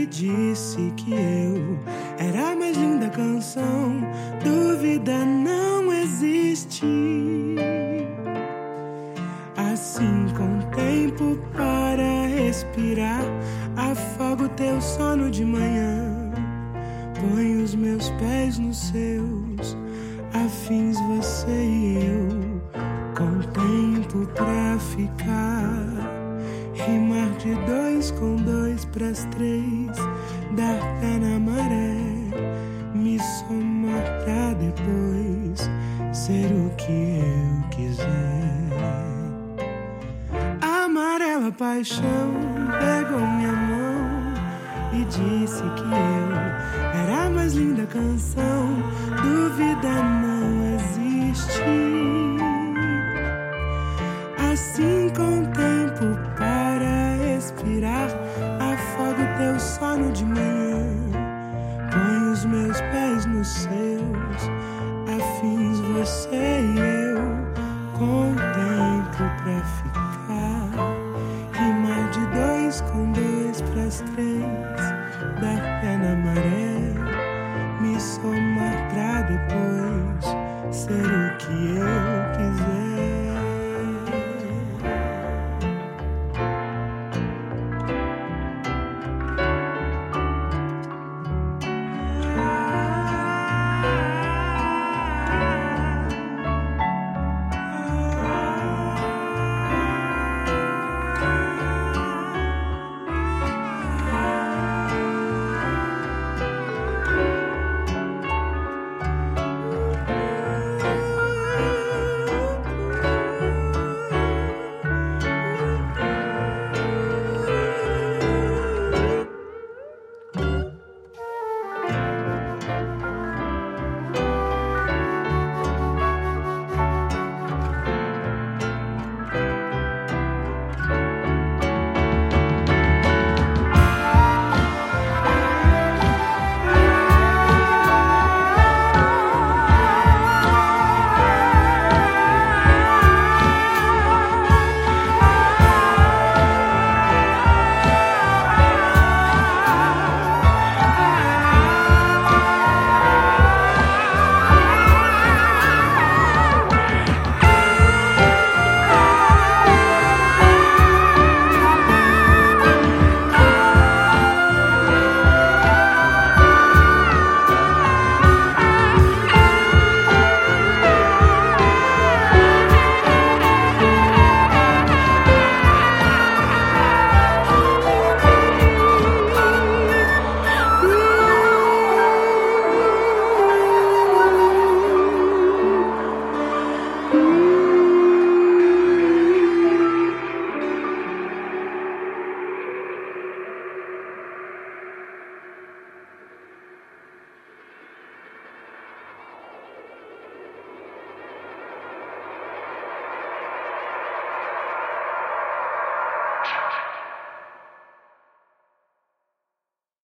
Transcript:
disse que eu era a mais linda canção. Dúvida não existe. Assim, com tempo para respirar, afogo teu sono de manhã. Põe os meus pés nos seus, afins você e eu, com tempo pra ficar. Rimar de 2 com 2 pras 3, dar pé na maré, me somar pra depois ser o que eu quiser. A amarela paixão pegou minha mão e disse que eu era a mais linda canção. Dúvida não existe. Assim, com tempo para respirar, afogo teu sono de manhã. Põe os meus pés nos seus, afins você e eu, com tempo pra ficar. Rimar de 2 com 2 pras 3.